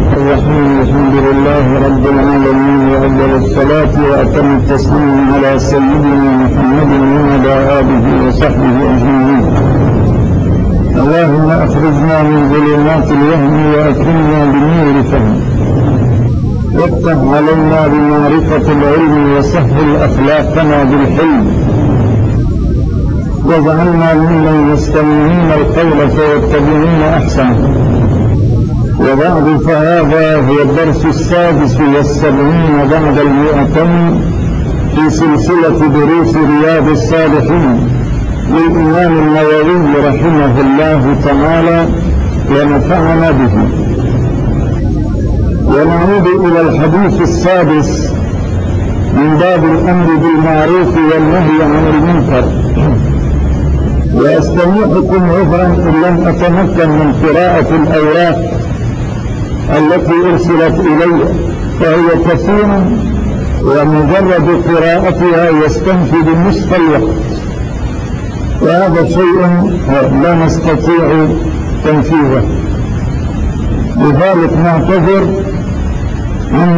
الرحيم. الحمد لله رب العالمين، وأفضل الصلاة وأتم التسليم على سيدنا محمد وعلى آله وصحبه أجمعين. اللهم أخرجنا من ظلمات الوهم وأكرمنا بنور فهم، وافتح علينا بمعرفة العلم وسهل أخلاقنا بالحلم، واجعلنا ممن يستمعون القول فيتبعون أحسنه. وبعد، فهذا هو الدرس السادس والسبعين بعد 200 في سلسلة دروس رياض الصالحين للإمام النووي رحمه الله تعالى ونفعنا به. ونعود إلى الحديث السادس من باب الأمر بالمعروف والنهي عن المنكر. وأستميحكم عذرا إن لم أتمكن من قراءة الأوراق التي أرسلت إلي، فهي كثيرة ومجرد قراءتها يستنفذ نصف الوقت، وهذا شيء لا نستطيع تنفيذه. لذلك نعتذر عن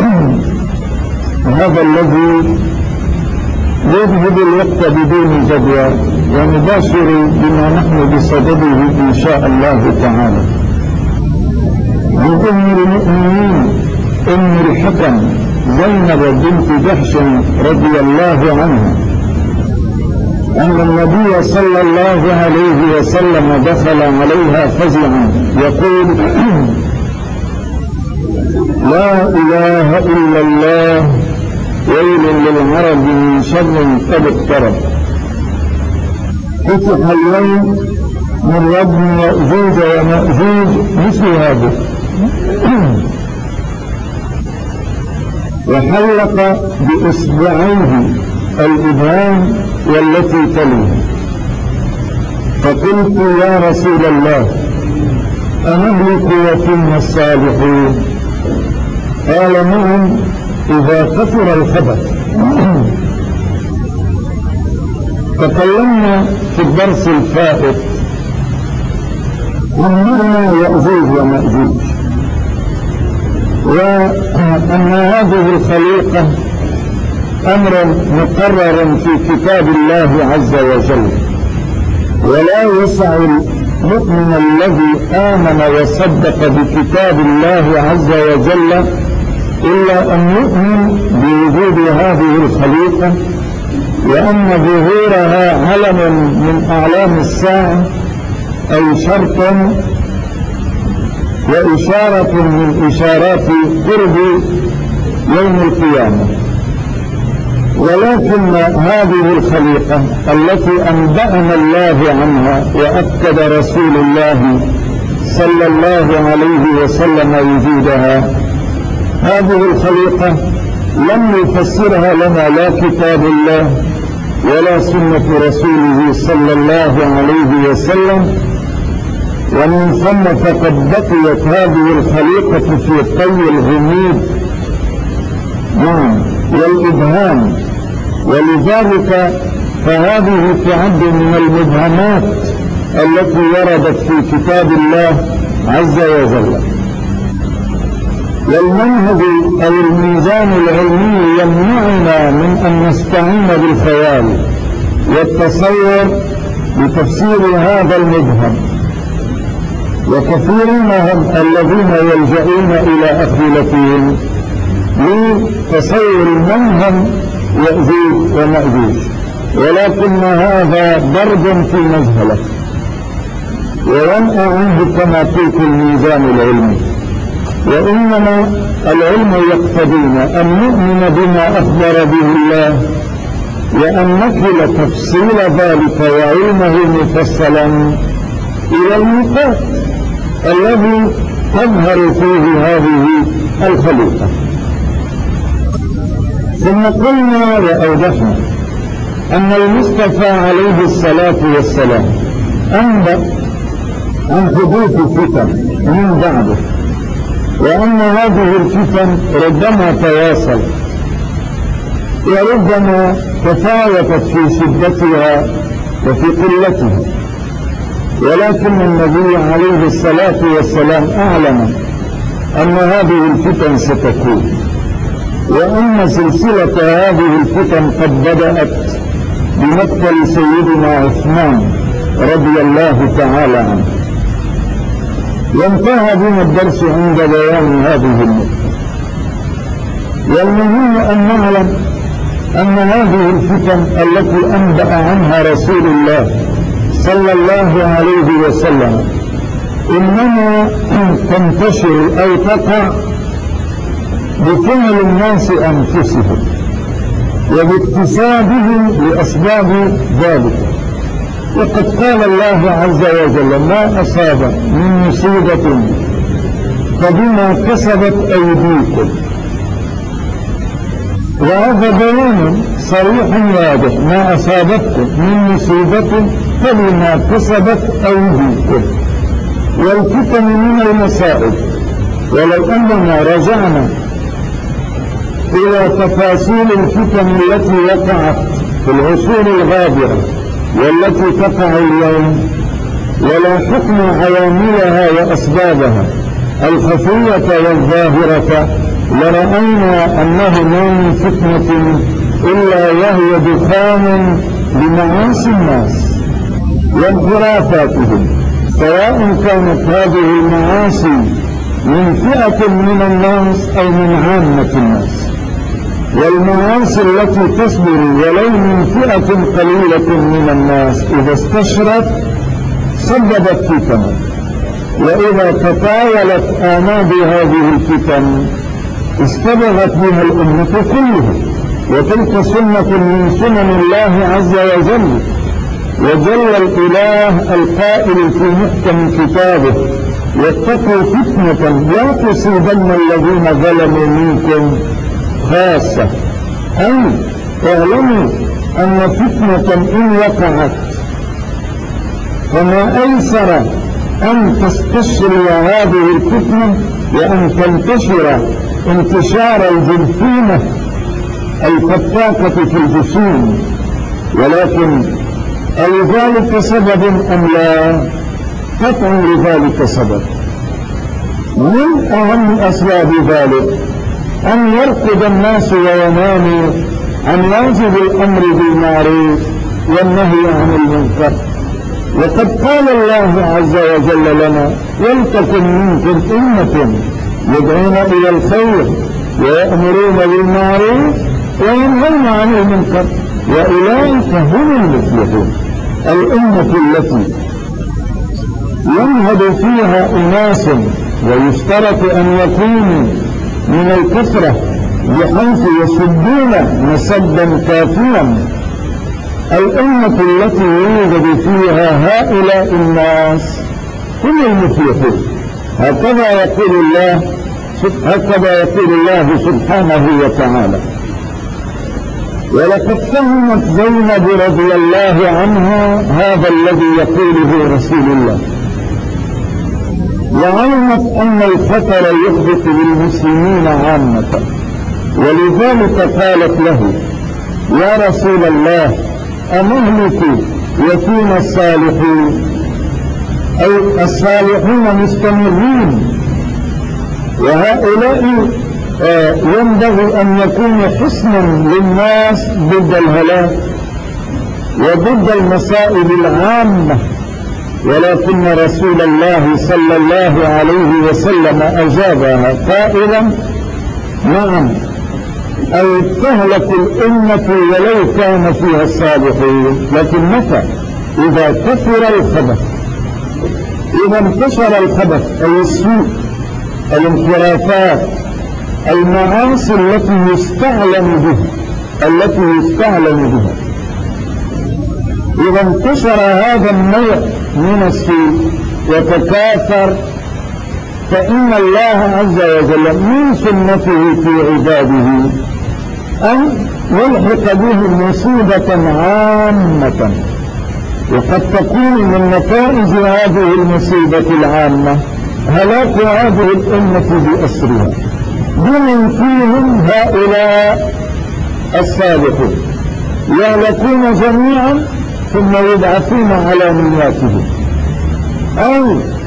هذا الذي يذهب الوقت بدون جدوى، ونباشر بما نحن بصدده إن شاء الله تعالى. عن أم المؤمنين أم الحكم زينب بنت جحش رضي الله عنها أن النبي صلى الله عليه وسلم دخل عليها فزعا يقول: لا إله إلا الله، ويل للعرب من شر قد اقترب. فتح اليوم من رجم يأجوج ومأجوج مثل هذا، وحلق بإصبعيه الإبهام والتي تليه. فقلت: يا رسول الله، أنهلك وفينا الصالحون؟ قال: نعم، إذا كثر الخبث. تكلمنا في الدرس الفائت عن معنى يأجوج ومأجوج، وأن هذه الخليقة أمر مقرر في كتاب الله عز وجل، ولا يسع المؤمن الذي آمن وصدق بكتاب الله عز وجل إلا أن يؤمن بوجود هذه الخليقة، وأن ظهورها علم من أعلام الساعة، أي شرط وإشارة من إشارات قرب يوم القيامة. ولكن هذه الخليقة التي أنبأنا الله عنها وأكد رسول الله صلى الله عليه وسلم وجودها، هذه الخليقة لم يفسرها لنا لا كتاب الله ولا سنة رسوله صلى الله عليه وسلم. ومن ثم فقد بقيت هذه الخليقة في طي الغميض والإبهام، ولذلك فهذه تعد من المبهمات التي وردت في كتاب الله عز وجل. والمنهج أو الميزان العلمي يمنعنا من أن نستعين بالخيال والتصور لتفسير هذا المبهم، وكثيرون هم الذين يلجؤون إلى أخيلتهم لتصور المنهم يأجوج ومأجوج، ولكن هذا ضرب في مذهلة وينأى عنه كما قلت الميزان العلمي. وإنما العلم يقتضينا أن نؤمن بما أخبر به الله، وأن نكل تفصيل ذلك وعلمه مفصلا إلى الميقات الذي تظهر فيه هذه الخليقة. ثم قلنا وأوضحنا أن المصطفى عليه الصلاة والسلام أنبأ عن حدوث فتن من بعده، وأن هذه الفتن ربما تواصل وربما تفاوتت في شدتها وفي قلتها، ولكن النبي عليه الصلاة والسلام أعلم أن هذه الفتن ستكون، وأن سلسلة هذه الفتن قد بدأت بمقتل سيدنا عثمان رضي الله تعالى عنه. وانتهى بنا الدرس عند بيان هذه النقطة. والمهم أن نعلم أن هذه الفتن التي أنبأ عنها رسول الله صلى الله عليه وسلم إنما تنتشر أو تقع بفعل الناس أنفسهم وباكتسابهم لأسباب ذلك. وقد قال الله عز وجل: ما أصاب من مصيبة فبما كسبت أيديكم. وهذا بيان صريح واضح: ما أصابتكم من مصيبة فبما كسبت أيديكم. والفتن من المصائب. ولو أننا رجعنا إلى تفاصيل الفتن التي وقعت في العصور الغابرة والتي تقع اليوم، ولا حكم عواملها وأسبابها الخفية والظاهرة، لرأينا أنه ما من فتنة إلا وهي دخان لمعاصي الناس وانحرافاتهم، سواء كانت هذه المعاصي من فئة من الناس أو من عامة الناس. والمعاصي التي تصدر ولو من فئة قليلة من الناس إذا استشرت سببت فتنة، وإذا تطاولت آماد هذه الفتن استبغت بها الأمة كلها. وتلك سنة من سنن الله عز وجل. وجل الإله القائل في محكم كتابه: واتقوا فتنة لا تصيبن الذين ظلموا منكم خاصة. أي اعلموا أن فتنة إن وقعت فما أيسر أن تستشري هذه الفتنة وأن تنتشر انتشار الجرثومة الفتاكة في الجسوم. ولكن ألذلك سبب أم لا؟ قطع لذلك سبب. من أهم أسباب ذلك أن يرقد الناس ويناموا عن واجب الأمر بالمعروف والنهي عن المنكر. وقد قال الله عز وجل لنا: ولتكن منكم أمة يدعون إلى الخير ويأمرون بالمعروف وينهون عن المنكر وأولئك هم المفلحون. الأمة التي ينهض فيها أناس ويشترط أن يكونوا من الكثرة بحيث يسدون مسدا كافيا، الأمة التي يوجد فيها هؤلاء الناس هم المفلحون. هكذا يقول الله سبحانه وتعالى. ولقد فهمت زينب رضي الله عنها هذا الذي يقوله رسول الله، وعلمت أن الخطر يحدث بالمسلمين عامة، ولذلك قالت له: يا رسول الله، أنهلك وفينا الصالحون؟ أي الصالحون مستمرين، وهؤلاء ينبغي أن يكون حصنا للناس ضد الهلاك وضد المصائب العامة. ولكن رسول الله صلى الله عليه وسلم أجابها قائلا: نعم، أو تهلك الأمة ولو كان فيها الصالحين، لكن متى؟ إذا كثر الخبث، إذا انتشر الخبث أي السوء، الانحرافات، المعاصي التي يستعلن بها، إذا انتشر هذا النوع من السوء وتكاثر، فإن الله عز وجل من سنته في عباده أن يلحق بهم مصيبة عامة. وقد تكون من نتائج هذه المصيبة العامة هلاك هذه الأمة بأسرها، بمن فيهم هؤلاء الصالحون يهلكون جميعا ثم يبعثون على نياتهم، أو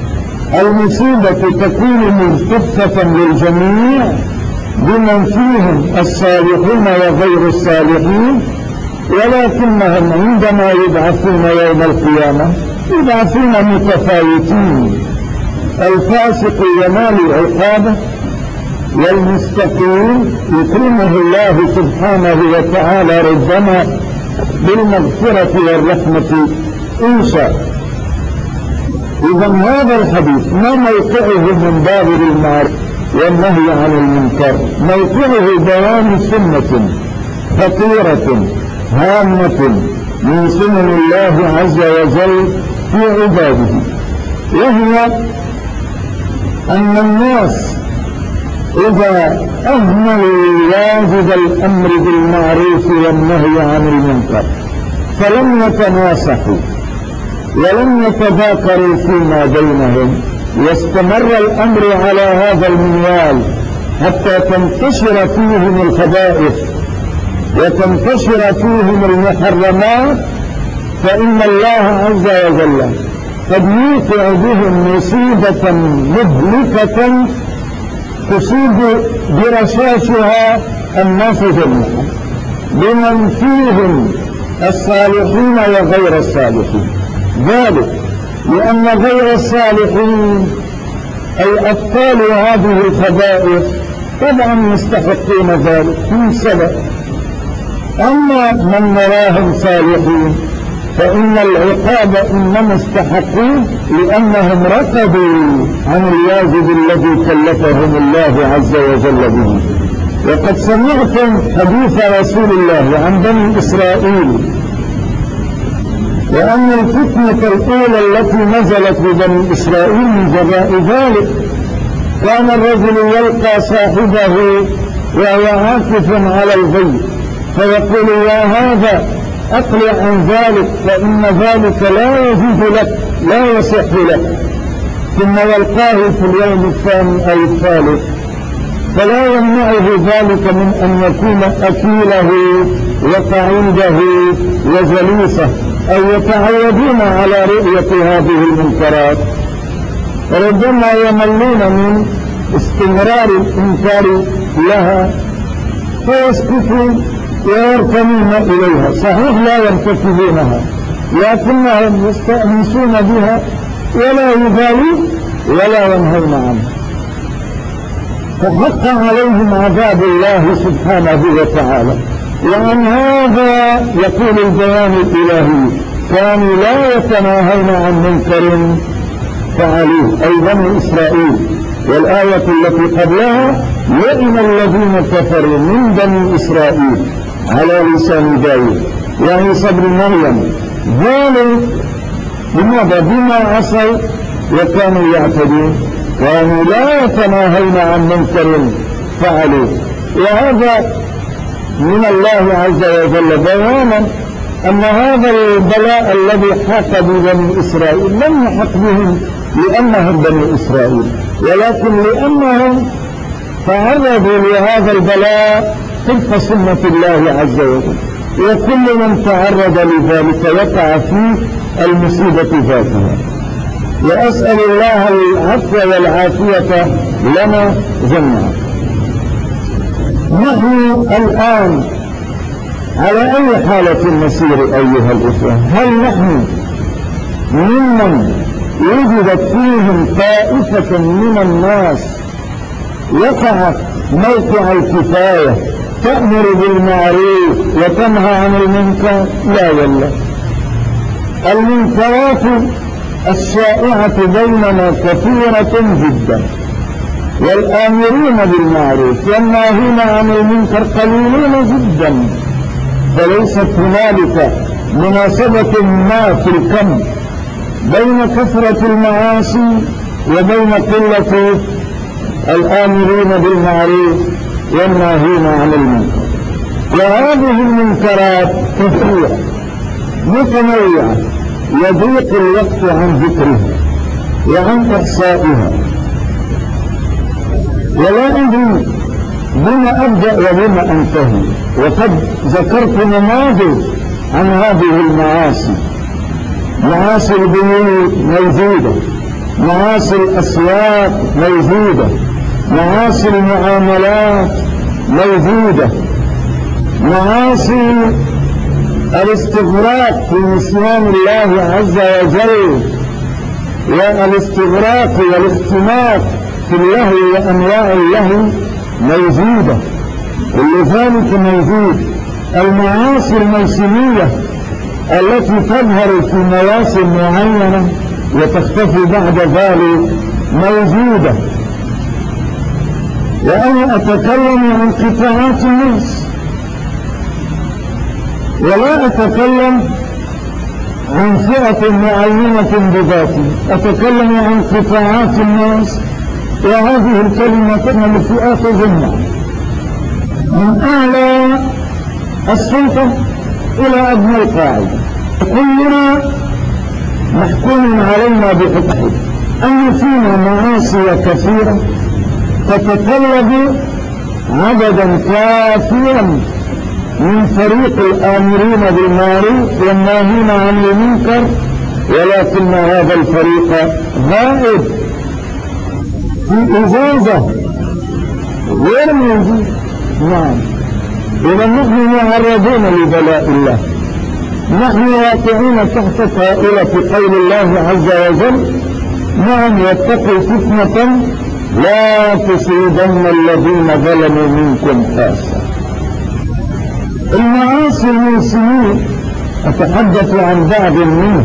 المصيبة تكون ملتفة للجميع بمن فيهم الصالحين وغير الصالحين، ولكنهم عندما يبعثون يوم القيامة يبعثون متفاوتين. الفاسق ينال عقابه، والمستقيم يكرمه الله سبحانه وتعالى ربما بالمغفرة والرحمة إن شاء. إذا هذا الحديث ما موقعه من باب المعروف والنهي عن المنكر؟ موقعه بيان سنة خطيرة هامة من سنن الله عز وجل في عباده، وهي أن الناس إذا أهملوا واجب الأمر بالمعروف والنهي عن المنكر فلم يتناصحوا ولم يتذاكروا فيما بينهم، واستمر الأمر على هذا المنوال حتى تنتشر فيهم الخبائث وتنتشر فيهم المحرمات، فإن الله عز وجل قد يوقع بهم مصيبة مهلكة تصيب برشاشها الناس جميعا بمن فيهم الصالحين وغير الصالحين. ذلك لأن غير الصالحين أي أبطال هذه الخبائث طبعا يستحقون ذلك من سبب، أما من نراهم صالحين فإن العقاب إنما استحقوه لأنهم ركضوا عن الواجب الذي كلفهم الله عز وجل به. وقد سمعتم حديث رسول الله عن بني إسرائيل، وأن الفتنة الأولى التي نزلت ببني إسرائيل من جراء ذلك كان الرجل يلقى صاحبه وهو عاكف على الغي فيقول: يا هذا أقلع عن ذلك فإن ذلك لا يجوز لك لا يصح لك، ثم يلقاه في اليوم الثاني أو الثالث، فلا يمنعه ذلك من أن يكون أكيله وقعيده وجليسه أو يتعودون على رؤية هذه المنكرات، ربما يملون من استمرار الإنكار لها فيسكتون ويركنون إليها. صحيح لا يرتكبونها لكنهم يستأنسون بها ولا يبالون ولا ينهون عنها، فحق عليهم عذاب الله سبحانه وتعالى. وعن هذا يقول البيان الإلهي: كانوا لا يتناهون عن منكر فعلوه، أي بني إسرائيل. والآية التي قبلها: لئن الذين كفروا من بني إسرائيل على لسان داود وعيسى ابن مريم، ذلك لماذا؟ بما عصوا وكانوا يعتدون، كانوا لا يتناهون عن منكر فعلوه. وهذا من الله عز وجل بيانا أن هذا البلاء الذي حاق ببني إسرائيل لم يحق بهم لأنهم بني إسرائيل، ولكن لأنهم تعرضوا لهذا البلاء تلك سنة الله عز وجل، وكل من تعرض لذلك وقع في المصيبة ذاتها. وأسأل الله العفو والعافية لنا جميعا. نحن الآن على أي حالة نسير أيها الإخوة؟ هل نحن ممن وجدت فيهم طائفة من الناس وقعت موقع الكفاية تأمر بالمعروف وتنهى عن المنكر؟ لا والله. المنكرات الشائعة بيننا كثيرة جدا، والآمرين بالمعروف والناهين عن المنكر قليلون جدا، فليست هنالك مناسبة ما في الكم بين كثرة المعاصي وبين قلة الآمرين بالمعروف والناهين عن المنكر. وهذه المنكرات كثيرة متنوعة يضيق الوقت عن ذكرها وعن إحصائها، ولا أدري بما أبدأ وبما أنتهي. وقد ذكرت نماذج عن هذه المعاصي. معاصي البيوت موجودة، معاصي الأسواق موجودة، معاصي المعاملات موجودة، معاصي الاستغراق في نسيان الله عز وجل والاستغراق والاختلاط في اللهو وأنواع اللهو موجودة. ولذلك موجود المعاصي الموسمية التي تظهر في مواسم معينة وتختفي بعد ذلك موجودة. وأنا أتكلم عن قطاعات الناس ولا أتكلم عن فئة معينة بذاتها، أتكلم عن قطاعات الناس. وهذه الكلمة تحمل فئات جمع من أعلى السلطة إلى أدنى القاعدة، كلنا محكوم علينا بحكم أن فينا معاصي كثيرة تتطلب عددا كافيا من فريق الآمرين بالمعروف والناهين عن المنكر، ولكن هذا الفريق غائب في إجازة غير موجود. نعم، إذا نحن معرضون لبلاء الله، نحن واقعون تحت طائلة قول الله عز وجل: نعم، واتقوا فتنة لا تصيبن الذين ظلموا منكم خاصة. المعاصي الموسمية أتحدث عن بعض منها.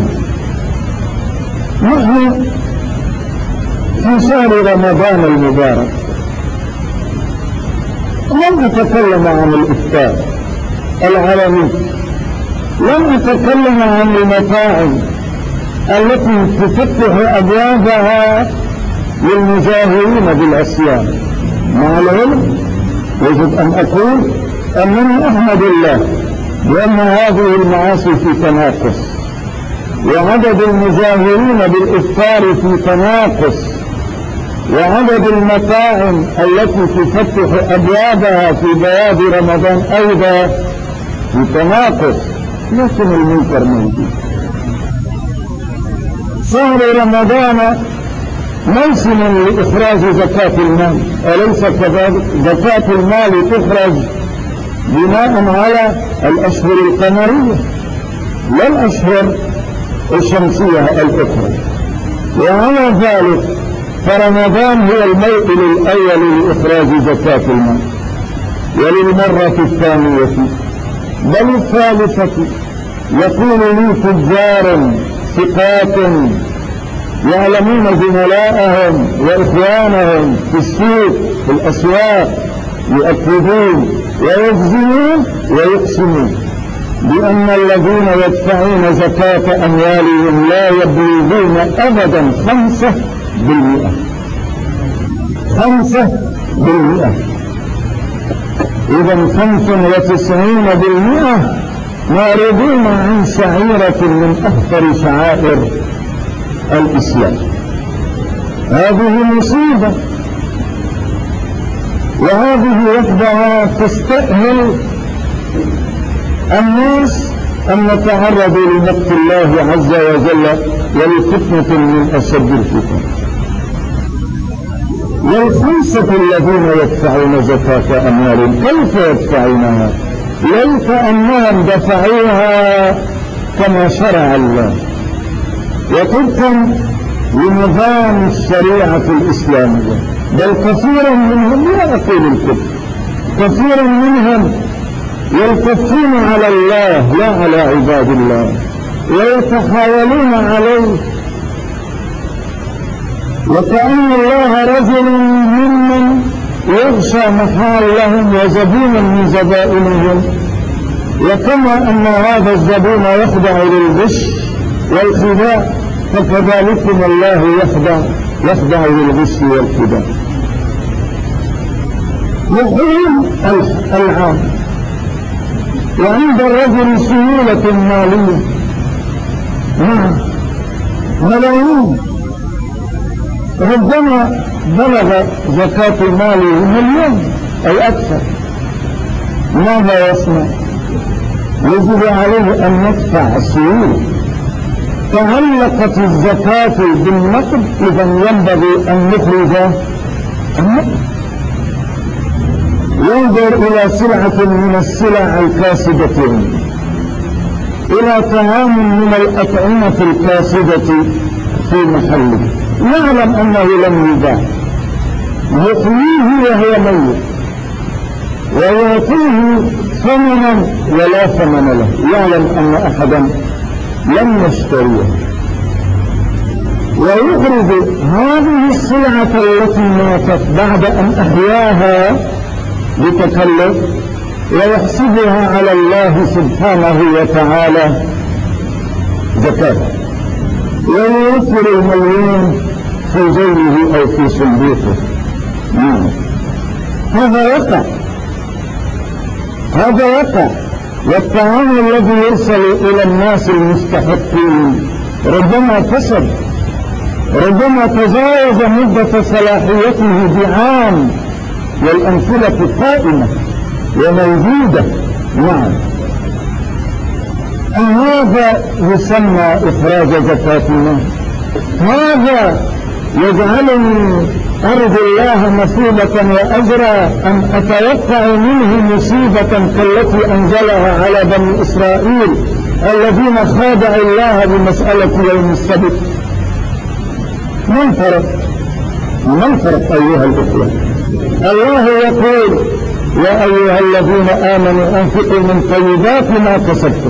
نحن في شهر رمضان المبارك لم أتكلم عن الإفطار العالمي، لم أتكلم عن المطاعم التي تفتح أبوابها للمجاهرين بالعصيان. مع العلم يجب أن أقول أنني أحمد الله بأن هذه المعاصي في تناقص، وعدد المجاهرين بالإفطار في تناقص، وعدد المطاعم التي تفتح أبوابها في بياد رمضان أيضا في تناقص، لكن المنكر موجود. شهر رمضان موسم لإخراج زكاة المال، أليس كذلك؟ زكاة المال تخرج بناء على الأشهر القمرية لا الأشهر الشمسية الأخرى. وعلى ذلك فرمضان هو الموئل الأول لإخراج زكاة المال، وللمرة الثانية بل الثالثة يقول لي تجار ثقات يعلمون زملائهم وإخوانهم في السوق في الأسواق يؤكدون ويجزمون ويقسمون بأن الذين يدفعون زكاة أموالهم لا يبلغون أبدا 5%. 5%. إذا 95% معرضون عن شعيرة من أخطر شعائر الإسلام. هذه مصيبة، وهذه وحدها تستأهل الناس أن نتعرضوا لمقت الله عز وجل ولفتنة من أشد الفتن. والخمسة الذين يدفعون زكاة أموالهم كيف يدفعونها؟ ليس أنهم دفعوها كما شرع الله وطبقا لنظام الشريعة الإسلامية، بل كثيرا منهم، لا أقول الكفر، كثيرا منهم يلتفون على الله لا على عباد الله ويتحاولون عليه، وكأن الله رجل ممن يغشى محالهم وزبون من زبائنهم، وكما أن هذا الزبون يخضع للغش والخداع فكذلكم الله يخضع للغش والخداع. يحول العام، وعند الرجل سيولة مالية ملايين، ربما بلغ زكاة ماله 1,000,000 أو أكثر، ماذا يصنع؟ يجب عليه أن يدفع السيولة تعلقت الزكاة بالنقد إذا ينبغي أن نخرج النقد. ينظر إلى سلعة من السلع الكاسدة، إلى طعام من الأطعمة الكاسدة في محله، يعلم أنه لم يباع، يحييه وهو ميت ويعطيه ثمنا ولا ثمن له، يعلم أن أحدا لم يشتريه، ويخرج هذه السلعة التي ماتت بعد أن أحياها بتكلف ويحسبها على الله سبحانه وتعالى زكاة، ويوفر المليون في جيبه أو في صندوقه. هذا وقع. والطعام الذي يرسل إلى الناس المستحقين ربما فسد، ربما تجاوز مدة صلاحيته بعام، والأمثلة قائمة وموجودة. هذا يسمى إخراج زكاة المال. هذا يجعلني أرجو الله مثوبة وأجرا أن أتوقع منه مصيبة كالتي أنزلها على بني إسرائيل الذين خادعوا الله بمسألة يوم السبت. من فرق أيها الأخوة؟ الله يقول: يا أيها الذين آمنوا أنفقوا من طيبات ما كسبتم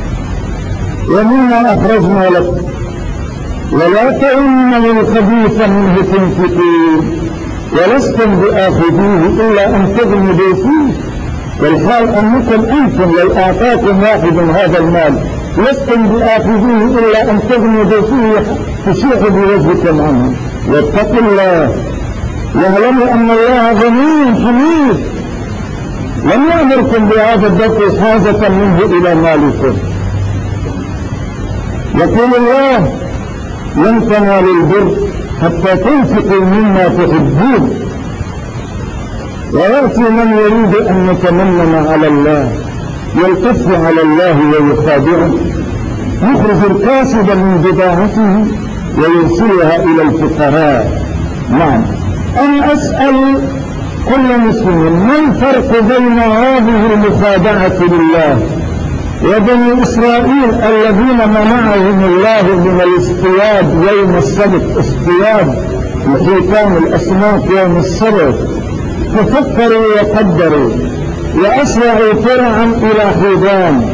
ومما أخرجنا لكم ولا تيمموا الخبيث منه تنفقون ولستم بآخذيه إلا أن تغمضوا فيه، والحال أنكم أنتم لو أعطاكم واحد هذا المال لستم بآخذيه إلا أن تغمضوا فيه تشيح بوجهكم عنه. واتقوا الله واعلموا أن الله غني حميد، لم يأمركم بهذا الدفع حاجة منه إلى مالكم. يقول الله: لن تنالوا البر حتى تنفقوا مما تحبون. ويأتي من يريد أن يتمنن على الله يلتف على الله ويخادعه، يخرج الكاسد من بضاعته ويرسلها إلى الفقراء. أنا أسأل كل مسلم: ما الفرق بين هذه المخادعة لله وبني إسرائيل الذين منعهم الله من الاصطياد يوم السبت، اصطياد الحيتان الأسماك يوم السبت، ففكروا وقدروا وأسرعوا ترعا إلى حيدان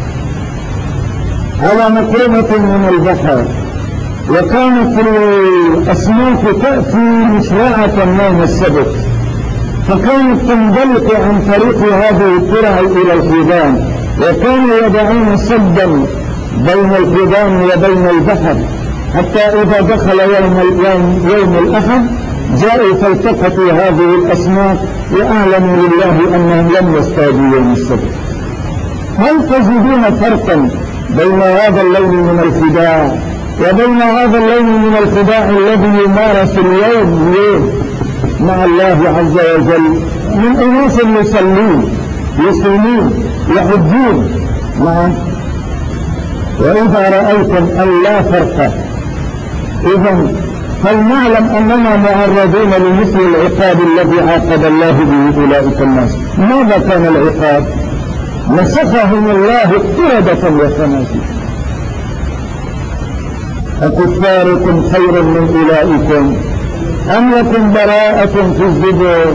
على مكرمة من البحر، وكانت الأسماك تأتي مسرعة يوم السبت، فكانت تنطلق عن طريق هذه الترع إلى الحيدان، وكانوا يضعون سدا بين الحيدان وبين البحر، حتى إذا دخل يوم الأحد جاءوا فالتقطوا هذه الأسماك وأعلموا لله أنهم لم يصطادوا يوم السبت. هل تجدون فرقا بين هذا اللون من الخداع وبين هذا اللون من الخداع الذي يمارس اليوم مع الله عز وجل من أناس يصلون يصومون يحجون؟ وإذا رأيتم أن لا فرق إذن فلنعلم أننا معرضون لمثل العقاب الذي عاقب الله به أولئك الناس. ماذا كان العقاب؟ مسخهم الله قردة وخنازير. أكفاركم خير من أولئكم أم لكم براءة في الزبور؟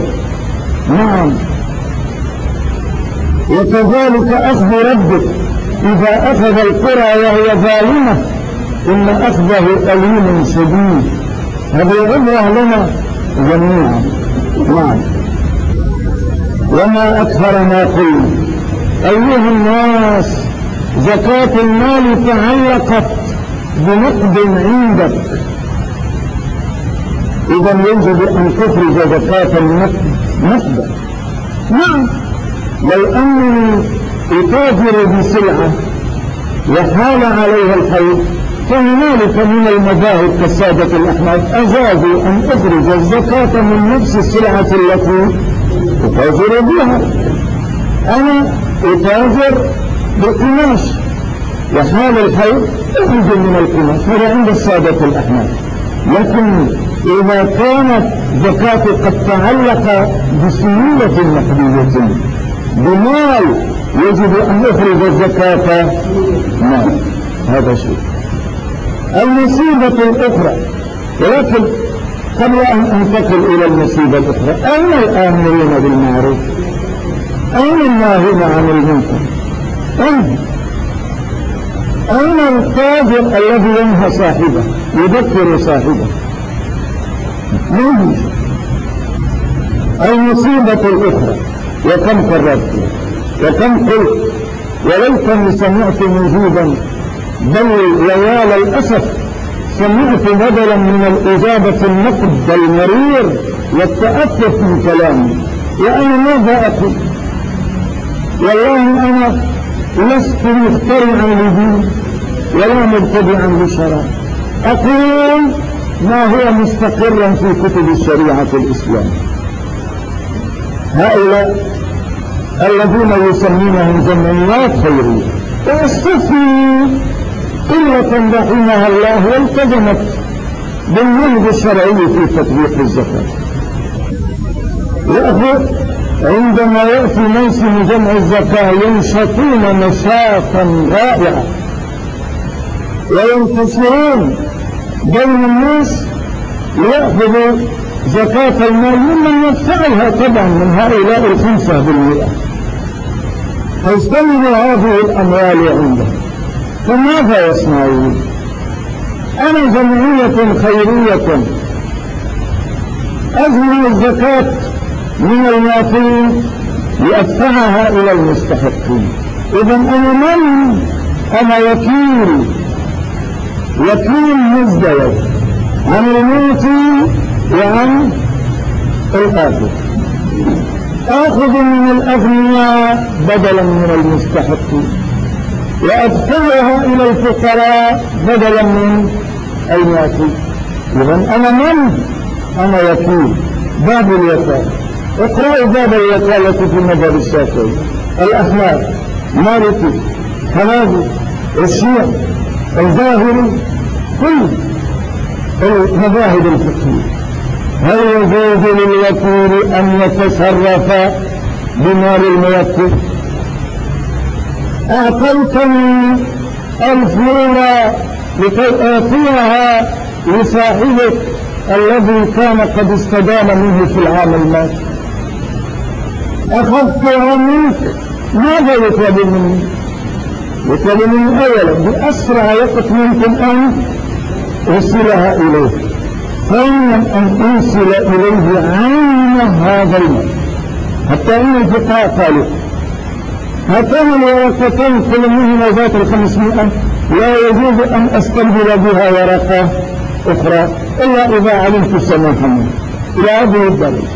وكذلك أخذ ربك إذا أخذ القرى وهي ظالمة إن أخذه أليم شديد. هذه عبرة لنا جميعا. وما أكثر ما قلنا أيها الناس، زكاة المال تعلقت بنقد عندك، إذا يجب أن تخرج زكاة النقد نقدا. لو أنني أتاجر بسلعة وحال عليها الحول فهنالك من المذاهب كالسادة الأحناف أجازوا أن أخرج الزكاة من نفس السلعة التي أتاجر بها. أنا أتاجر بالقماش وحال الحول يخرج من القيمة، هذا عند السادة الأحناف. لكن إذا كانت زكاة قد تعلق بسيولة نقدية بمال يجب أن يخرج الزكاة مال، هذا شيء. المصيبة الأخرى، ولكن قبل أن أنتقل إلى المصيبة الأخرى، أين الآمرين بالمعروف؟ أين الناهون عن المنكر؟ أين التاجر الذي ينهى صاحبه يذكر صاحبه؟ من المصيبة الأخرى، وكم كررت وكم قلت وليتني سمعت مجيبا، بل ويا للأسف سمعت بدلا من الإجابة النقد المرير والتأسف من كلامي. وأنا ماذا أقول؟ والله أنا لست مخترعا لدين ولا مبتدعا لشرع، أقول ما هو مستقرا في كتب الشريعة الإسلامية. هؤلاء الذين يسمونهم جمعيات خيرية واستثني قلة رحمها الله والتزمت بالنهج الشرعي في تطبيق الزكاة. يأخذ عندما يأتي موسم جمع الزكاة ينشطون نشاطا رائعا وينتشرون بين الناس ليأخذوا زكاة المال ممن يدفعها طبعا من هؤلاء 5%، فيستمر هذه الأموال عندهم. فماذا يصنعون؟ أنا جمعية خيرية أجمع الزكاة من المعطين لأدفعها إلى المستحقين. إذن أنا من؟ أنا وكيل مزدوج عن المعطي وعن الآخر، آخذ من الأغنياء بدلا من المستحقين وأدفعها إلى الفقراء بدلا من المعطي. إذن أنا من؟ أنا وكيل. باب الوكالة، اقرأوا باب الوكالة في مذهب الشافعي، الأحناف، مالكي، حنابلة، الشيعة، الظاهري، كل المذاهب الفقهية. هل يجوز للوكيل أن يتصرف بمال الموكل؟ أعطيتني 1000 ليرة لكي آتيها لصاحبك الذي كان قد استدان منه في العام الماضي، أخذتها منك، ماذا يطلب مني؟ يطلب مني أولا بأسرع وقت ممكن أن أرسلها إليه، ثانيا أن أرسل إليه عين هذا المال. حتى إن الفقهاء قالوا هاتان الورقتين كل منهما ذات 500 لا يجوز أن أستبدل بها ورقة أخرى إلا إذا علمت سماحا إلى هذه الدرجة.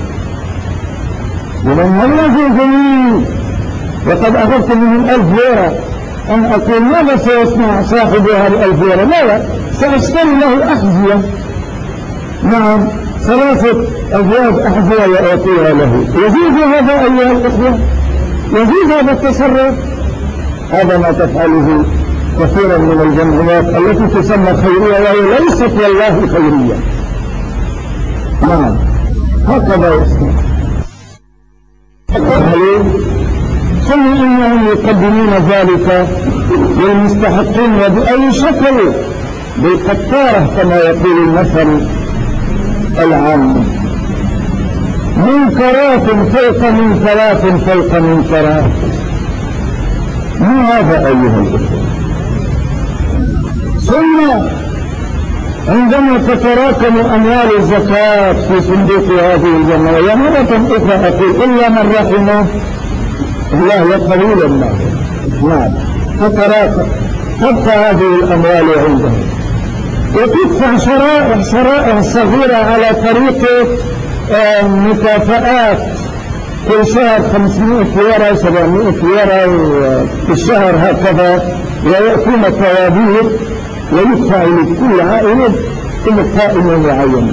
ولما يجوز لي وقد أخذت من 1000 ليرة أن أقول ماذا سيصنع صاحب هذه 1000 ليرة؟ لا، سأشتري له أحذية، نعم 3 أزواج أحذية وأعطيها له. يجوز هذا أيها الأخوة؟ يجوز هذا التصرف؟ هذا ما تفعله كثيرا من الجمعيات التي تسمى خيرية وهي ليست والله خيرية. نعم هكذا يصنع. ثم إنهم يقدمون ذلك للمستحقين وبأي شكل؟ بالقطارة كما يقول المثل العام، منكرات فوق منكرات فوق منكرات. ما هذا أيها الأخوة؟ ثم عندما تتراكم أموال الزكاة في صندوق هذه الجمعية مرة أخرى أقول إلا من رحمه الله وقليل الله، نعم تتراكم تبقى هذه الأموال عندهم وتدفع شرائح صغيرة على طريق مكافآت كل شهر 500 ليرة 700 ليرة في الشهر هكذا، ويأتون توابير ويدفع لكل عائلة كل قائمة معينة.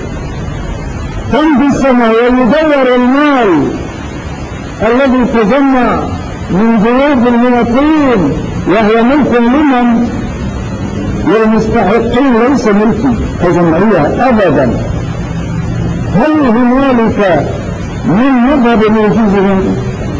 تمضي سنة ويدور المال الذي تجمع من جيوب المواطنين، وهي ملك لمن؟ للمستحقين، ليس ملكي كجمعية أبدا. هل هنالك من مذهب يجوزهم؟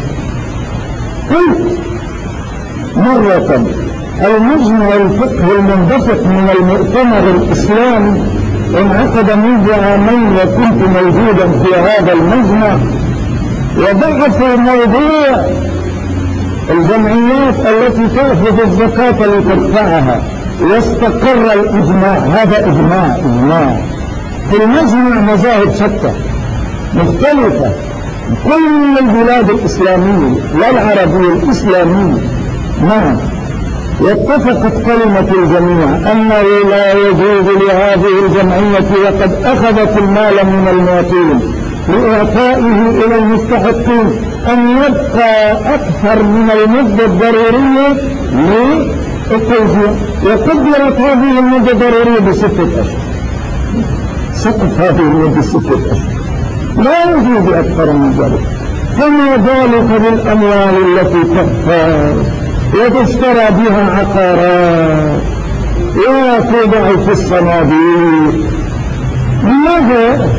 قلت مرة المجمع الفقه المنبثق من المؤتمر الإسلامي انعقد منذ عامين وكنت موجودا في هذا المجمع، وبحثوا موضوع الجمعيات التي تأخذ الزكاة لتدفعها، واستقر الإجماع. هذا إجماع في المجمع مذاهب شتى مختلفة، كل من البلاد الإسلامية لا العربية الإسلامية. نعم، واتفقت كلمة الجميع أنه لا يجوز لهذه الجمعية وقد أخذت المال من المواطنين لإعطائه إلى المستحقين أن يبقى أكثر من المدة الضرورية للتوزيع، وقدرت هذه المدة الضرورية ب6 أشهر. سقط هذه المدة 6 أشهر، لا يجوز أكثر من ذلك. فما بالك بالأموال التي تحتاج وتشترى بها عقارات وتوضع في الصناديق؟ لماذا؟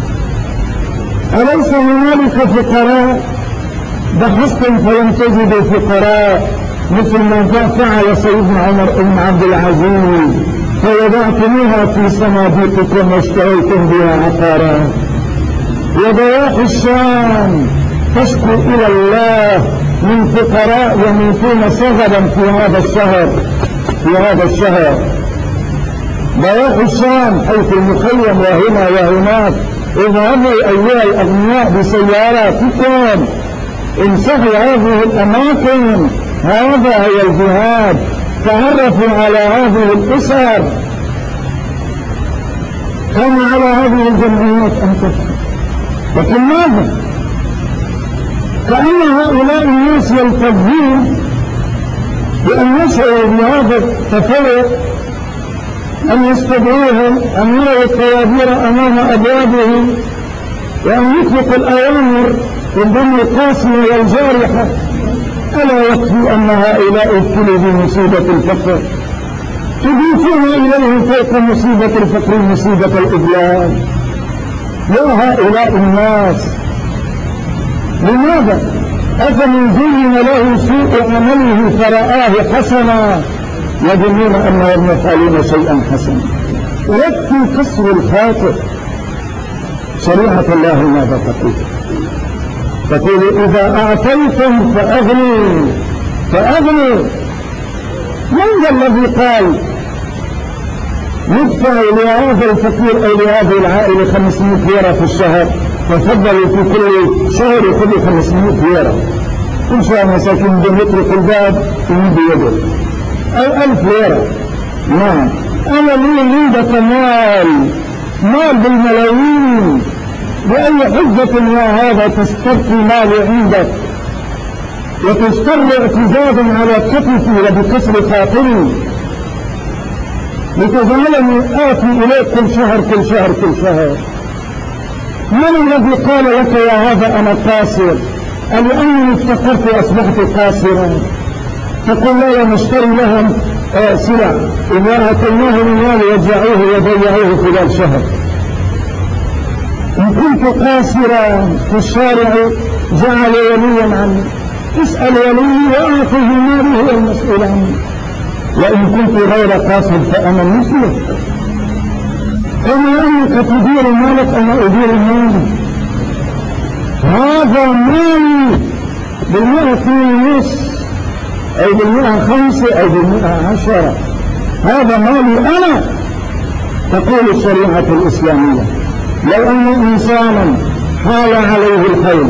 أليس هنالك فقراء؟ بحثتم فلم تجدوا فقراء مثل ما فعل سيدنا عمر بن عبد العزيز، فوضعتموها في صناديقكم واشتريتم بها عقارات. وضواحي الشام تشكو إلى الله من فقراء يموتون سغدا في هذا الشهر. ضواحي الشام حيث المخيم وهنا وهناك، اذهبوا أيها الأغنياء بسياراتكم امسحوا هذه الأماكن. هذا هو الجهاد. تعرفوا على هذه الأسر، كان على هذه الجمعيات أن تفعل. لكن ماذا؟ كأن هؤلاء الناس يلتزمون بأن يشعروا بهذا التفرق، أن يستدعوهم، أن يروا الطوابير أمام أبوابهم، وأن يطلقوا الأوامر بالدم القاسية والجارحة. ألا يكفي أن هؤلاء ابتلوا بمصيبة الفقر، تضيفون إليهم فوق مصيبة الفقر مصيبة الإذلال؟ وهؤلاء الناس لماذا؟ أفمن زين له سوء عمله فرآه حسنا يظنون أنهم يفعلون شيئا حسنا؟ يكفي كسر الخاطر. شريعة الله ماذا تقول؟ تقول إذا أعطيتم فأغنوا. من ذا الذي قال ندفع لهذا الفقير أو لهذه العائلة 500 ليرة في الشهر، تفضلوا في كل شهر يأخذوا 500 ليرة، كل شهر مساكين بدهم يطرقوا الباب ويمد يده، أو 1000 ليرة. نعم، أنا لي عندك مال بالملايين، بأي حجة يا هذا تسترقي مالي عندك وتستر اعتزازا على كتفي وبكسر خاطري لتجعلني آتي إليك كل شهر؟ من الذي قال لك يا هذا أنا قاصر؟ ألأنني افتقرت وأصبحت قاصرا؟ تقول لا نشتري لهم سلع، إذا أتيناه من مال وجعوه وضيعوه خلال شهر. إن كنت قاصرا فالشارع جعل وليا عني، اسأل ولي وأعطه مالي هو المسؤول عني. وإن كنت غير قاصر فأنا مثلك، كما أنك تدير مالك أنا أدير مالي. هذا مالي ب100 أو ب105 أو ب110، هذا مالي أنا. تقول الشريعة الإسلامية لو أن إنسانا حال عليه الحول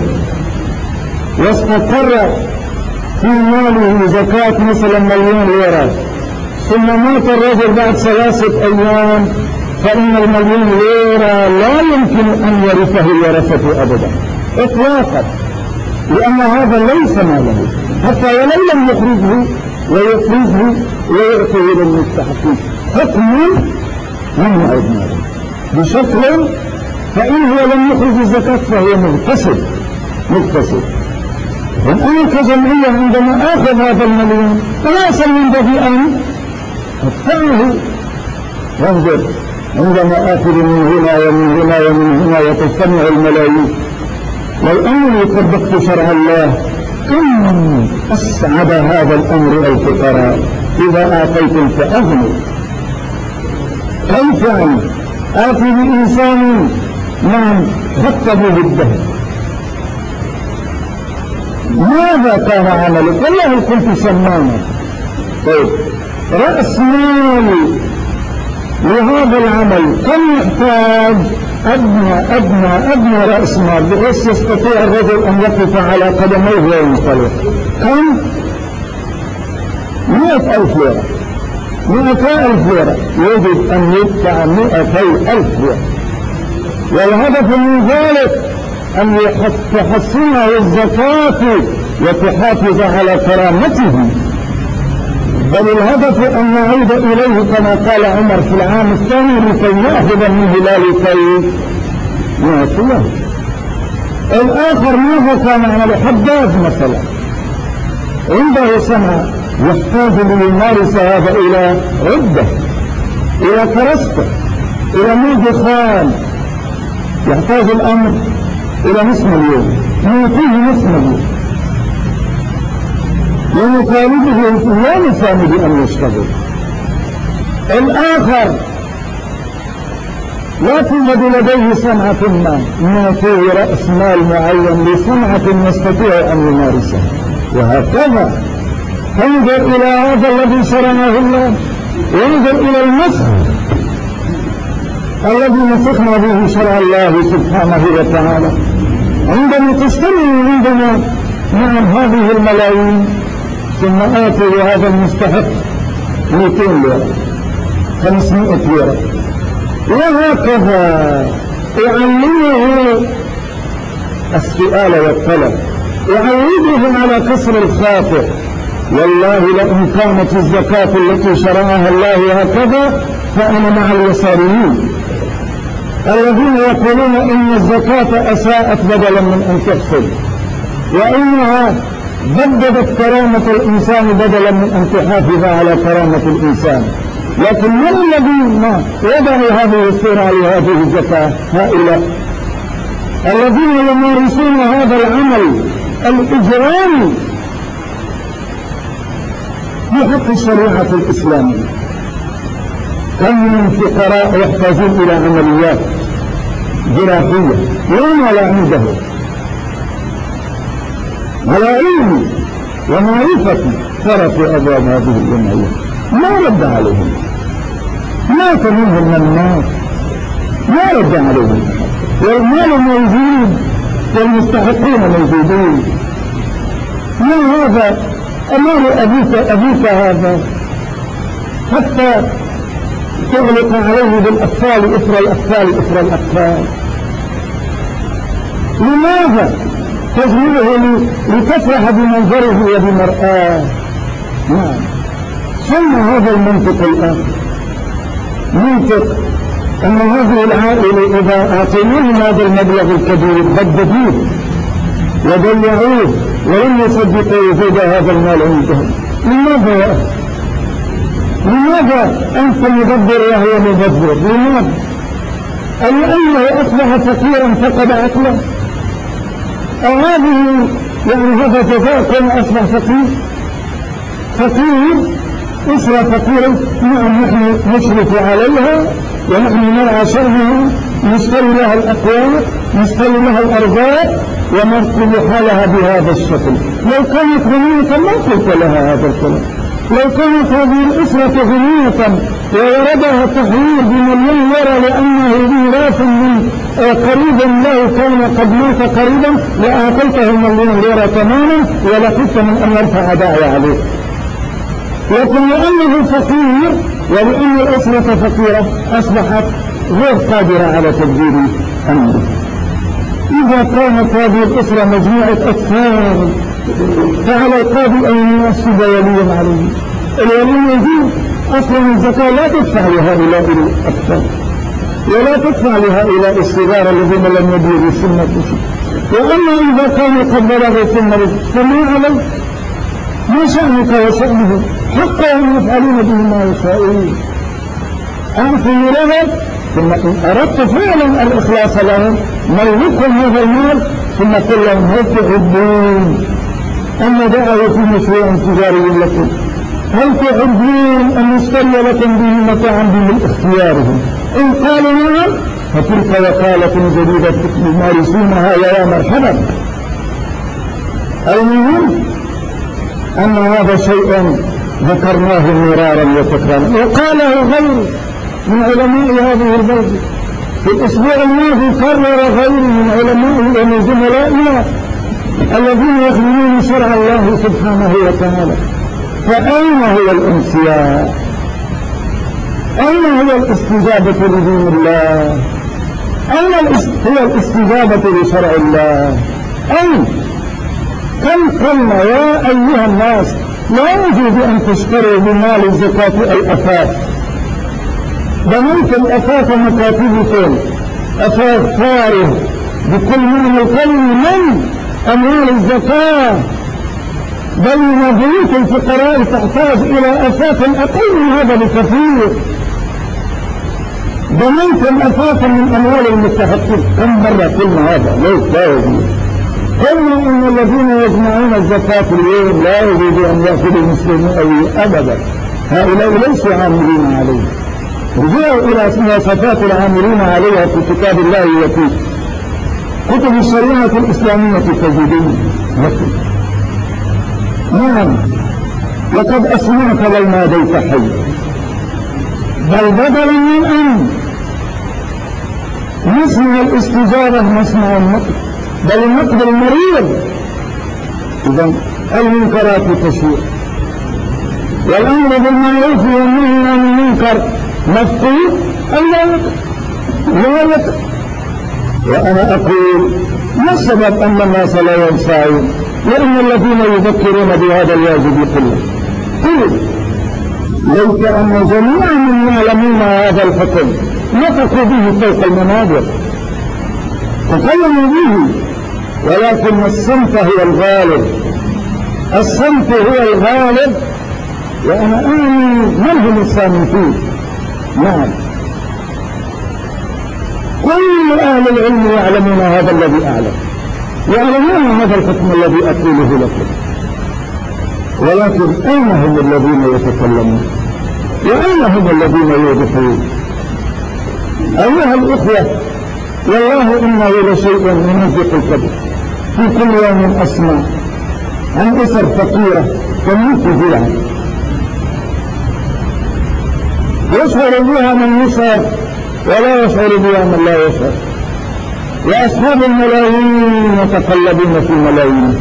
واستقر في ماله زكاة مثلا 1,000,000 ليرة، ثم مات الرجل بعد 3 أيام، فإن 1,000,000 ليرة لا يمكن أن يرثه الورثة أبدا إطلاقا، لأن هذا ليس ماله، حتى ولو لم يخرجه ويعطيه للمستحقين حكم من يعود ماله بشكل، فإن هو لم يخرج الزكاة فهو مغتصب. وأنا كجمعية عندما آخذ هذا المليون أنا ينبغي أن أدفعه. وانظر عندما آخذ من هنا ومن هنا ومن هنا وتجتمع الملايين، لو أنني طبقت شرع الله كم أسعد هذا الأمر الفقراء. إذا آتيتم فأغنوا. كيف يعني آتي بإنسان خطبوا بالذهب، ماذا كان عملك؟ والله كنت سمانا. طيب رأس مال لهذا العمل كم يحتاج؟ أدنى رأس مال بحيث يستطيع الرجل أن يقف على قدميه وينطلق. كم؟ 100,000 ليرة. 200,000 ليرة. يجب أن يدفع 200,000 ليرة. والهدف من ذلك أن تحصنه الزكاة وتحافظ على كرامته، بل الهدف أن نعود إليه كما قال عمر في العام الثاني لكي نأخذ من هلال كي نأكله. الآخر ماذا كان عمله؟ حداد مثلا عنده صنعة يحتاج ليمارس هذا إلى عدة، إلى كرسته، إلى دخان، يحتاج الأمر إلى نصف مليون، نعطيه نصف مليون ونطالبه لا نساند أن يشتغل. الآخر لا توجد لديه صنعة ما، نعطيه رأس مال معين لصنعة يستطيع أن يمارسها، وهكذا. انظر إلى هذا الذي شرعه الله، وانظر إلى المسخ الذي مسخنا به شرع الله سبحانه وتعالى. عندما تستمع عندنا هذه الملايين ثم آتي لهذا المستحق 200 ليرة 500 ليرة وهكذا، يعلمه السؤال والطلب، يعوده على كسر الخاطر. والله لئن كانت الزكاة التي شرعها الله هكذا فأنا مع اليساريين الذين يقولون إن الزكاة أساءت بدلا من أن تحسن، وإنها بددت كرامة الإنسان بدلا من أن تحافظ على كرامة الإنسان. لكن من الذين وضعوا هذه الصورة لهذه الزكاة؟ هؤلاء الذين يمارسون هذا العمل الإجرامي في حق الشريعة الإسلامية. كم من فقراء يحتاجون إلى عمليات جراحية لا مال عنده على علم ومعرفة، تركوا أبواب هذه الجمعية ما رد عليهم، مات منهم من مات، ما رد عليهم، والمال موجود والمستحقين موجودين. ما هذا أمر أبيك هذا حتى تغلق عليه بالأطفال إثر الأطفال. لماذا تجمله لتفرح بمنظره وبمرآه؟ نعم. ثم هذا المنطق الآن منطق أن هذه العائلة إذا أعطيناهم هذا المبلغ الكبير بددوه وضيعوه ولم يصدقوا وجود هذا المال عندهم. لماذا يا أخي؟ لماذا أنت مدبر وهو مدبر؟ لماذا؟ لأنه أصبح فقيرا فقد عقله؟ أو هذه هذا جزاء كون أصبح فقير أسرة فقيرة. نعم نحن نشرف عليها ونحن نرعى شأنها، نشتري لها الأقوات، نشتري لها الأرزاق، ونرتب حالها بهذا الشكل. لو كانت غنية ما قلت لها هذا الكلام. لو كانت هذه الأسرة غنية ووردها تحويل ب1,000,000 ليرة لأنه ميراث من قريب له كان قد مات قريبا لأعطيته 1,000,000 ليرة تماما ولقيت من أن يرفع داعي عليه. لكن لأنه فقير ولأن الأسرة فقيرة أصبحت غير قادرة على تدبير أمره. إذا كانت هذه الأسرة مجموعة أطفال فعلى القاضي أن ينصب وليا عليه. الولي يجب أصلا الزكاة لا تدفع لهؤلاء الأطفال ولا تدفع لهؤلاء الصغار الذين لم يبلغوا سن الرشد. وأما إذا كانوا قد بلغوا سن الرشد فما عليك، ما شأنك وشأنه، حقا أن يفعلون به ما يشاءون. أعطوا لهم، ثم إن أردت فعلا الإخلاص لهم ملكهم هذا المال، ثم قل لهم هل تحبون أن ندعه في مشروع تجاري لكم؟ هل تحبون أن نشتري لكم به متاعا باختيارهم؟ إن قالوا نعم فتلك وكالة جديدة تمارسونها يا مرحبا. المهم أن هذا شيء ذكرناه مرارا وتكرارا، وقاله غيره من علماء هذه البلد. في الأسبوع الماضي كرر غيره من علماء ومن زملائنا الذين يخدمون شرع الله سبحانه وتعالى. فأين هو الانسياء؟ أين هو الاستجابة لدين الله؟ أين هو الاستجابة لشرع الله؟ أين؟ كم قلنا يا أيها الناس لا يجوز أن تشتروا بمال الزكاة الأثاث. بنيت الأثاث مكاتبكم أثاث فارغ بكل معنى الكلمة من أموال الزكاة، بل من بيوت الفقراء تحتاج إلى أثاث أقل من هذا بكثير. بنيتم أثاثا من أموال المستحقين. كم مرة قلنا هذا؟ ليس لا يجوز. قلنا إن الذين يجمعون الزكاة اليوم لا يجوز أن يأخذوا المسلمين أبدا، هؤلاء ليسوا عاملين عليه. رجعوا إلى مواصفات العاملين عليها في كتاب الله وفي كتب الشريعة الإسلامية تجدون. نعم، لقد أسمعت لو ناديت حي، بل بدلا من أن نسمع الاستجابة نسمع النقد، بل النقد المريض. إذن المنكرات تشيع، والأمر بالمعروف والنهي عن المنكر مفقود أن لا يقع. وأنا أقول ما السبب أن الناس لا ينسعون؟ لأن الذين يذكرون بهذا الواجب كله قل ليس أن جميعا من يعلمون هذا الحكم نطقوا به فوق المنابر تكلموا به، ولكن الصمت هو الغالب، الصمت هو الغالب. وأنا أعني من هم الصامتين. نعم، كل أهل العلم يعلمون هذا الذي أعلم، يعلمون هذا الحكم الذي أقوله لكم، ولكن أين هم الذين يتكلمون؟ وأين هم الذين يوضحون؟ أيها الإخوة، والله إنه لشيء يمزق الكبد. في كل يوم أسمع عن أسر فقيرة تموت جوعا، يشعر بها من يشعر ولا يشعر بها من لا يشعر، وأصحاب الملايين يتقلبون في الملايين،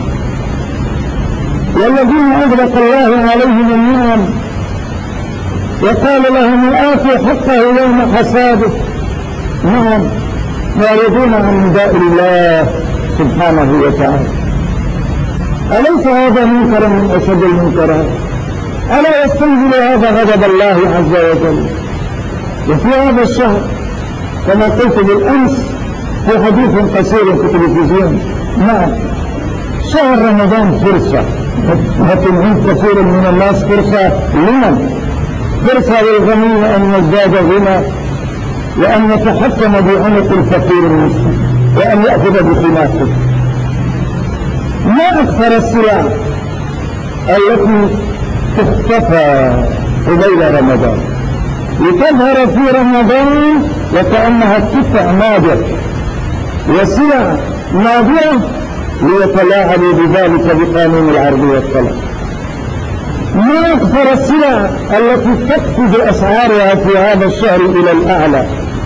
والذين أغلق الله عليهم النعم وقال لهم آتوا حقه يوم حصاده. نعم، يعرضون عن نداء الله سبحانه وتعالى. أليس هذا منكر من أشد المنكرات؟ ألا يستنزل هذا غضب الله عز وجل؟ وفي هذا الشهر كما قلت بالأمس في حديث قصير في التلفزيون، نعم، شهر رمضان فرصة، لكن عند كثير من الناس فرصة لمن؟ فرصة للغني أن يزداد غنى وأن يتحكم بعنق الفقير المسلم وأن يأخذ بخلافه. ما أكثر السلع التي تختفى قبيل رمضان لتظهر في رمضان وكأنها قطع نادر، وسلع نادرة ليتلاعبوا بذلك بقانون العرض والطلب. ما أكثر السلع التي تقفز أسعارها في هذا الشهر إلى الأعلى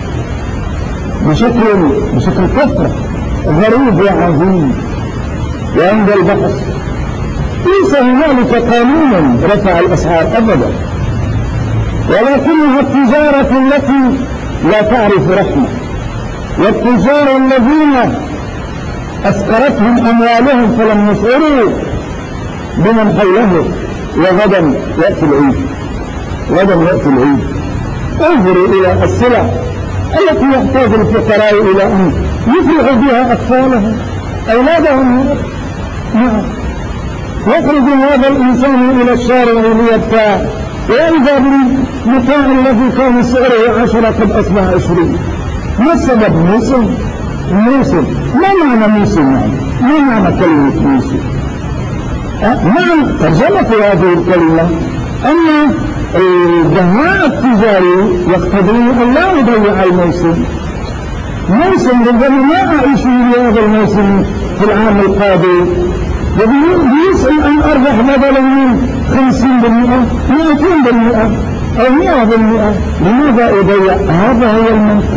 بشكل كثرة غريب وعظيم. وعند البحث ليس هنالك قانون رفع الأسعار أبدا، ولكنها التجارة التي لا تعرف رحمة، والتجار الذين أسكرتهم أموالهم فلم يشعروا بمن حولهم. وغدا يأتي العيد، غدا يأتي العيد. انظروا إلى السلع التي يحتاج الفقراء إلى أن يفرحوا بها أطفالهم أولادهم. نعم. يخرج هذا الإنسان إلى الشارع ليبتاع، وإذا بالمتاع الذي كان سعره 10 قد أصبح 20. ما السبب؟ موسم. ما معنى موسم؟ ما معنى كلمة موسم؟ نعم، ترجمة هذه الكلمة أن الجماعة التجاري يقتضون أن لا يضيع الموسم. ربما ما أعيش في هذا الموسم في العام القادم، ويسأل أن أربح بدلا من 50%، 200% أو 100%. لماذا أضيع؟ هذا هو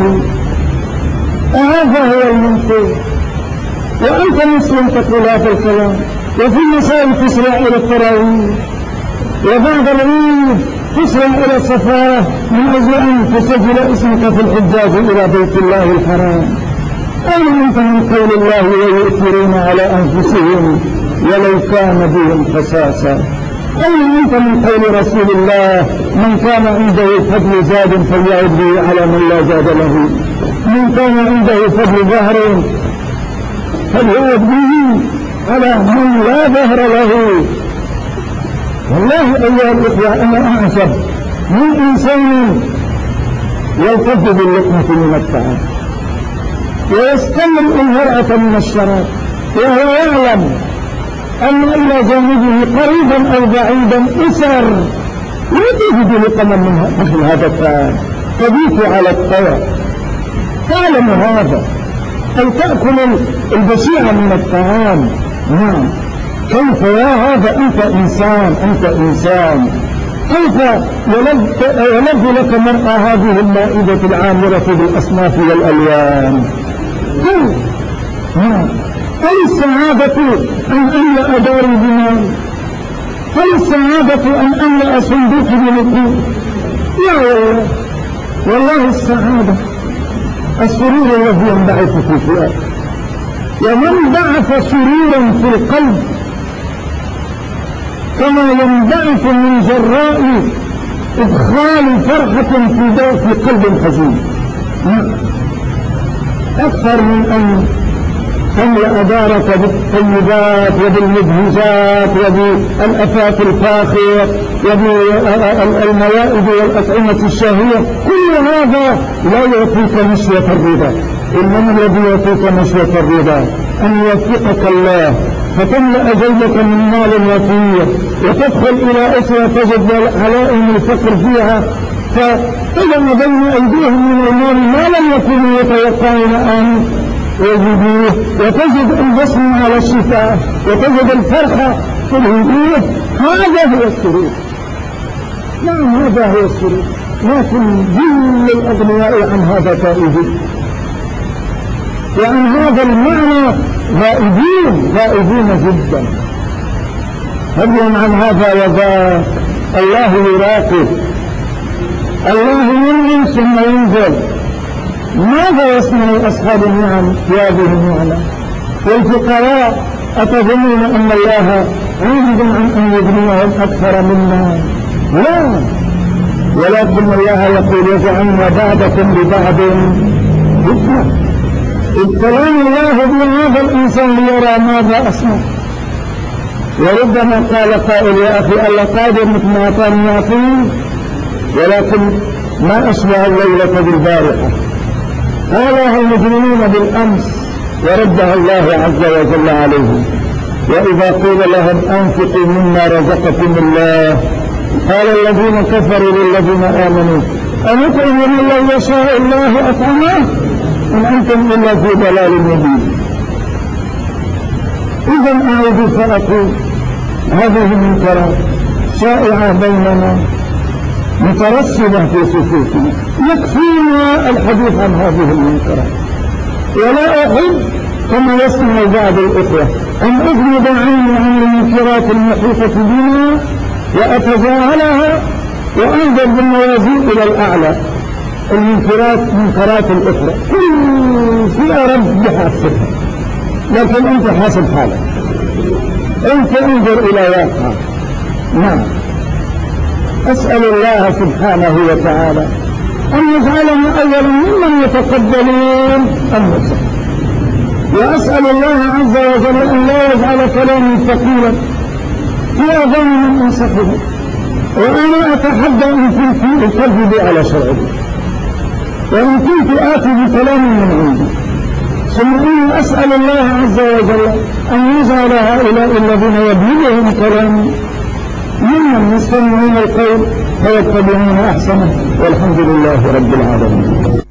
المنطق. وأنت مسلم تقول هذا الكلام، وفي مسائل تسرع إلى التراويح، وبعد العيد تسرع إلى السفارة من أجل أن تسجل اسمك في الحجاج إلى بيت الله الحرام. أين أنت من قول الله ويؤثرون على أنفسهم ولو كان بهم خصاصة؟ أين أنت من قول رسول الله من كان عنده فضل زاد فليعد به على من لا زاد له، من كان عنده فضل ظهر فليعد به على من لا ظهر له. والله أيها الإخوة أنا أعجب من إنسان يلتف باللقمة من الطعام ويستمر المرأة من الشراب وهو يعلم أن إلى جانبه قريبا أو بعيدا أسر يجد لقما من مثل هذا الطعام تبيت على الطير. تعلم هذا أو تأكل البشيع من الطعام. نعم. كيف يا هذا؟ أنت إنسان. كيف يلذ لك مرأة هذه المائدة العامرة بالأصناف والألوان؟ كيف؟ هل السعادة أن أملأ داري بمال؟ هل السعادة أن أملأ صندوقي بنقود؟ لا والله السعادة السرور الذي ينبعث في الفؤاد، ومن بعث سرورا في القلب كما ينبعث من جراء إدخال فرحة في قلب حزين أكثر من أن تملأ دارك بالطيبات وبالمجهزات وبالأثاث الفاخرة وبالموائد والأطعمة الشهية. كل هذا لا يعطيك نشوة الرضا، إنما الذي يعطيك نشوة الرضا أن يوفقك الله فتملأ جيبك من مال وفير وتدخل إلى أسرة تجد علائم الفقر فيها، فإذا بين أيديهم من المال ما لم يكونوا يتوقعون أن يجدوه، وتجد البسم على الشفاء وتجد الفرحة في الهدوء. هذا هو السرور. نعم هذا هو السرور، لكن جل الأغنياء عن هذا تائبين، وعن هذا المعنى غائبين جدا. فضلا عن هذا وذاك الله يراقب، الله ينعم ثم ينزل. ماذا يصنع أصحاب النعم في هذه النعمة؟ والفقراء أتظنون أن الله عاجز عن أن يغنيهم أكثر منا؟ لا، ولكن الله يقول وجعلنا بعضكم لبعض فتنة. ابتلاني الله بهذا الإنسان ليرى ماذا أصنع. وربما قال قائل يا أخي الله قادر مثل ما أعطاني يعطيني، ولكن ما أشبه الليلة بالبارحة. قالها المجرمون بالأمس وردها الله عز وجل عليهم. وإذا قيل لهم أنفقوا مما رزقكم الله قال الذين كفروا للذين آمنوا أنطعم من لو يشاء الله أطعمه إن أنتم إلا في ضلال مبين. إذا أعود فأقول هذه المنكرات شائعة بيننا مترسبة في صفوفنا، يكفينا الحديث عن هذه المنكرات. ولا أحب كما يسمع بعض الإخوة أن أغمض عني عن المنكرات المحيطة بنا وأتجاهلها وأنظر بالموازين إلى الأعلى. منكرات الأخرى كل فئة رب بحاسبها، لكن أنت حاسب حالك، أنت انظر إلى واقع. نعم. أسأل الله سبحانه وتعالى أن يجعلنا أولا ممن يتقبلون النصح، وأسأل الله عز وجل أن لا يجعل كلامي ثقيلا في أذان من أنصحه، وأنا أتحدى إن كنت أكذب على شرعه، وإن كنت آتي بكلام من عندي، ثم إني أسأل الله عز وجل أن يجعل هؤلاء الذين يبلغهم كلامي ممن يستمعون القول فيتبعون أحسنه، والحمد لله رب العالمين.